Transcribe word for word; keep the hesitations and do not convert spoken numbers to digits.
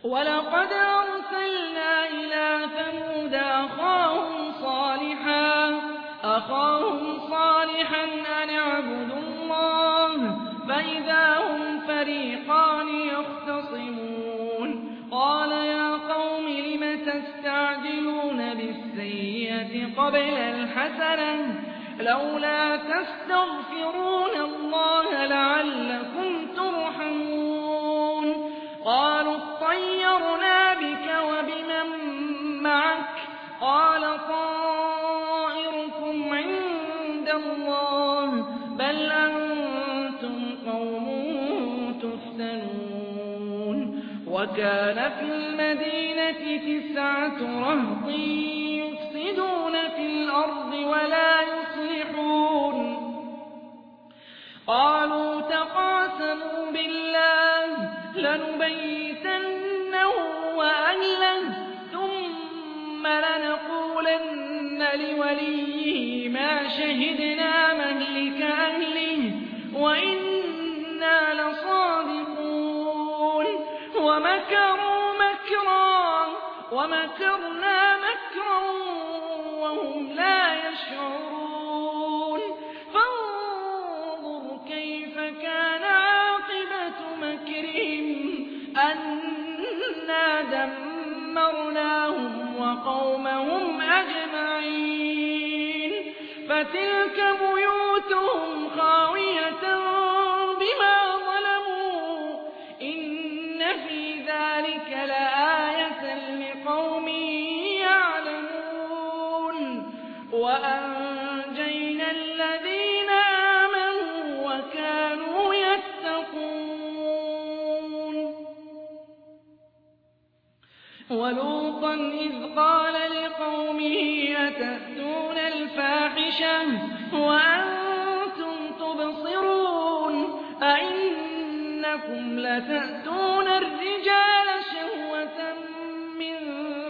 وَلَقَدْ أَرْسَلْنَا إِلَىٰ ثَمُودَ أَخَاهُمْ صَالِحًا أَخَاهُمْ صَالِحًا أَنِ اعْبُدُوا اللَّهَ فَإِذَا هُمْ فَرِيقَانِ يَخْتَصِمُونَ قَالَ يَا قَوْمِ لِمَ تَسْتَعْجِلُونَ بِالسَّيِّئَةِ قَبْلَ الْحَسَنَةِ لَوْلَا تَسْتَغْفِرُونَ اللَّهَ لَعَلَّكُمْ تُرْحَمُونَ قَالُوا اطَّيَّرْنَا بِكَ وَبِمَن مَّعَكَ قَالَ طَائِرُكُمْ عِندَ اللَّهِ بَلْ أَنتُمْ قَوْمٌ تُفْتَنُونَ وَكَانَ فِي الْمَدِينَةِ تِسْعَةُ رَهْطٍ يُفْسِدُونَ فِي الْأَرْضِ وَلَا يُصْلِحُونَ قَالُوا تَقَاسَمُوا بِاللَّهِ لَنُبَيِّتَنَّهُ وَأَهْلَهُ ثُمَّ لَنَقُولَنَّ لِوَلِيِّهِ مَا شَهِدْنَا مَهْلِكَ أَهْلِهِ وَإِنَّا لَصَادِقُونَ وَمَكَرُوا مَكْرًا وَمَكَرْنَا مَكْرًا وَهُمْ لَا يَشْعُرُونَ فَانظُرْ كَيْفَ كَانَ عَاقِبَةُ مَكْرِهِمْ أَنَّا دَمَّرْنَاهُمْ وَقَوْمَهُمْ أَجْمَعِينَ فَتِلْكَ بُيُوتُهُمْ خَاوِيَةً بِمَا ظَلَمُوا إِنَّ فِي ذَٰلِكَ لَآيَةً لِّقَوْمٍ يَعْلَمُونَ وَأَنجَيْنَا الَّذِينَ آمَنُوا وَكَانُوا يَتَّقُونَ وَلُوطًا إِذْ قَالَ لِقَوْمِهِ أَتَأْتُونَ الْفَاحِشَةَ وَأَنتُمْ تُبْصِرُونَ أَئِنَّكُمْ لَتَأْتُونَ الرِّجَالَ شَهْوَةً مِّن